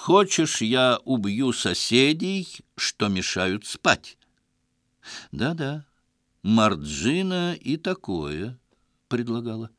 Хочешь, я убью соседей, что мешают спать? Да-да, Марджина и такое предлагала.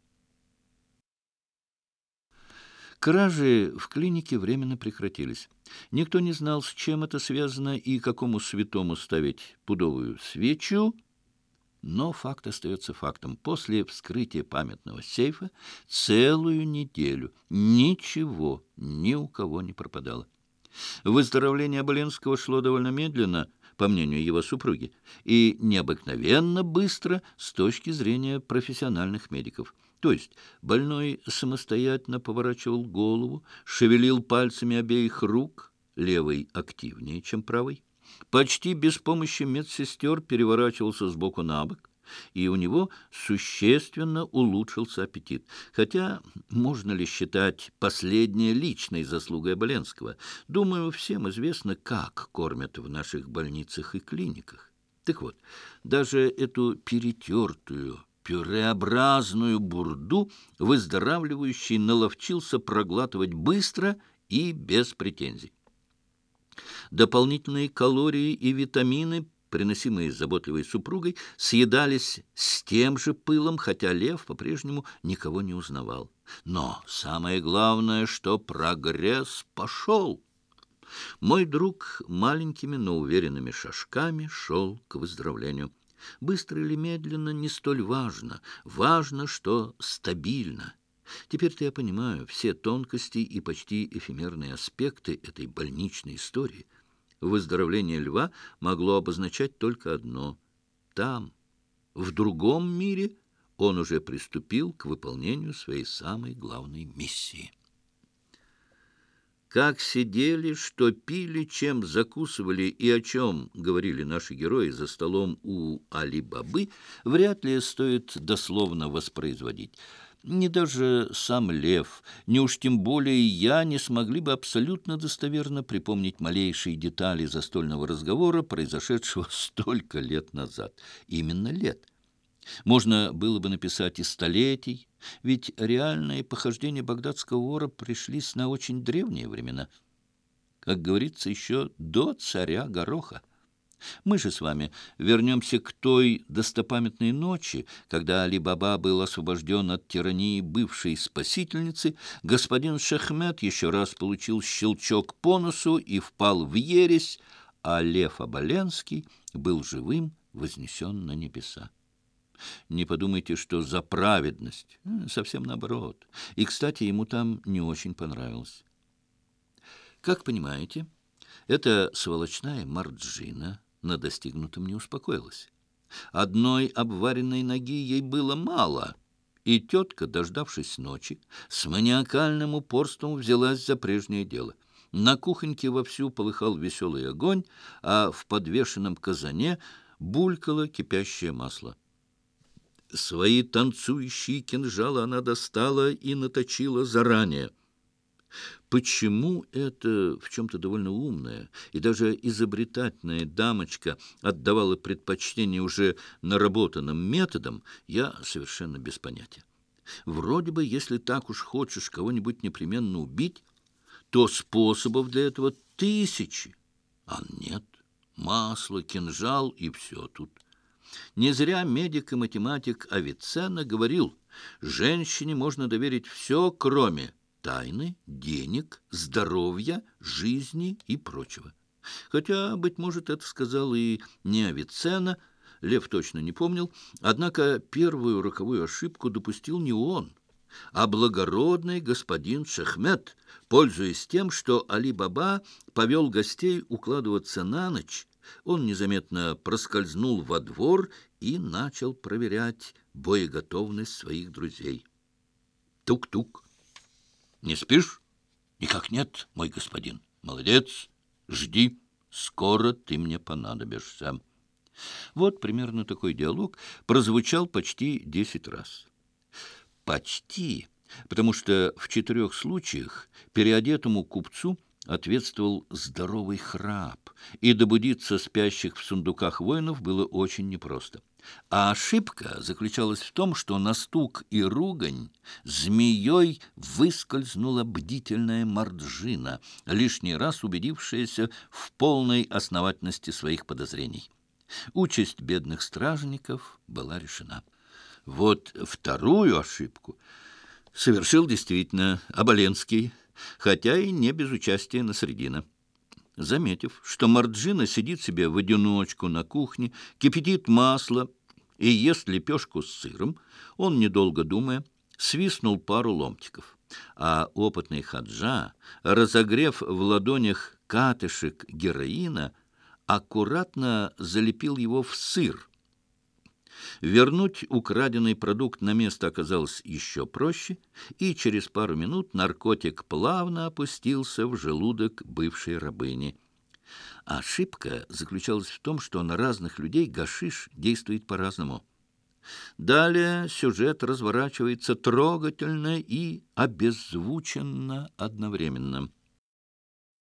Кражи в клинике временно прекратились. Никто не знал, с чем это связано и какому святому ставить пудовую свечу, но факт остается фактом. После вскрытия памятного сейфа целую неделю ничего ни у кого не пропадало. Выздоровление Оболенского шло довольно медленно, по мнению его супруги, и необыкновенно быстро с точки зрения профессиональных медиков. То есть больной самостоятельно поворачивал голову, шевелил пальцами обеих рук, левой активнее, чем правой, почти без помощи медсестер переворачивался с боку на бок, и у него существенно улучшился аппетит. Хотя можно ли считать последнее личной заслугой Оболенского? Думаю, всем известно, как кормят в наших больницах и клиниках. Так вот, даже эту перетертую, пюреобразную бурду выздоравливающий наловчился проглатывать быстро и без претензий. Дополнительные калории и витамины, приносимые заботливой супругой, съедались с тем же пылом, хотя Лев по-прежнему никого не узнавал. Но самое главное, что прогресс пошел. Мой друг маленькими, но уверенными шажками шел к выздоровлению. Быстро или медленно не столь важно. Важно, что стабильно. Теперь-то я понимаю все тонкости и почти эфемерные аспекты этой больничной истории. Выздоровление Льва могло обозначать только одно. Там, в другом мире, он уже приступил к выполнению своей самой главной миссии. Как сидели, что пили, чем закусывали и о чем говорили наши герои за столом у Али-Бабы, вряд ли стоит дословно воспроизводить. Ни даже сам Лев, ни уж тем более я не смогли бы абсолютно достоверно припомнить малейшие детали застольного разговора, произошедшего столько лет назад. Именно лет. Можно было бы написать и столетий, ведь реальные похождения багдадского вора пришлись на очень древние времена. Как говорится, еще до царя Гороха. Мы же с вами вернемся к той достопамятной ночи, когда Али-Баба был освобожден от тирании бывшей спасительницы, господин Шахмет еще раз получил щелчок по носу и впал в ересь, а Лев Оболенский был живым вознесен на небеса. Не подумайте, что за праведность. Совсем наоборот. И, кстати, ему там не очень понравилось. Как понимаете, эта сволочная Марджина на достигнутом не успокоилась. Одной обваренной ноги ей было мало, и тетка, дождавшись ночи, с маниакальным упорством взялась за прежнее дело. На кухоньке вовсю полыхал веселый огонь, а в подвешенном казане булькало кипящее масло. Свои танцующие кинжалы она достала и наточила заранее. Почему эта в чем-то довольно умная и даже изобретательная дамочка отдавала предпочтение уже наработанным методам, я совершенно без понятия. Вроде бы, если так уж хочешь кого-нибудь непременно убить, то способов для этого тысячи. А нет, масло, кинжал и все тут. Не зря медик и математик Авиценна говорил, женщине можно доверить все, кроме тайны, денег, здоровья, жизни и прочего. Хотя, быть может, это сказал и не Авиценна, Лев точно не помнил, однако первую роковую ошибку допустил не он, а благородный господин Шахмет, пользуясь тем, что Али-Баба повел гостей укладываться на ночь. Он незаметно проскользнул во двор и начал проверять боеготовность своих друзей. Тук-тук. «Не спишь?» «Никак нет, мой господин». «Молодец. Жди. Скоро ты мне понадобишься». Вот примерно такой диалог прозвучал почти 10 раз. Почти, потому что в 4 случаях переодетому купцу ответствовал здоровый храп, и добудиться спящих в сундуках воинов было очень непросто. А ошибка заключалась в том, что на стук и ругань змеей выскользнула бдительная Марджина, лишний раз убедившаяся в полной основательности своих подозрений. Участь бедных стражников была решена. Вот вторую ошибку совершил действительно Оболенский, хотя и не без участия Насреддина. Заметив, что Марджина сидит себе в одиночку на кухне, кипятит масло и ест лепешку с сыром, он, недолго думая, свистнул пару ломтиков. А опытный хаджа, разогрев в ладонях катышек героина, аккуратно залепил его в сыр. Вернуть украденный продукт на место оказалось еще проще, и через пару минут наркотик плавно опустился в желудок бывшей рабыни. Ошибка заключалась в том, что на разных людей гашиш действует по-разному. Далее сюжет разворачивается трогательно и обеззвученно одновременно.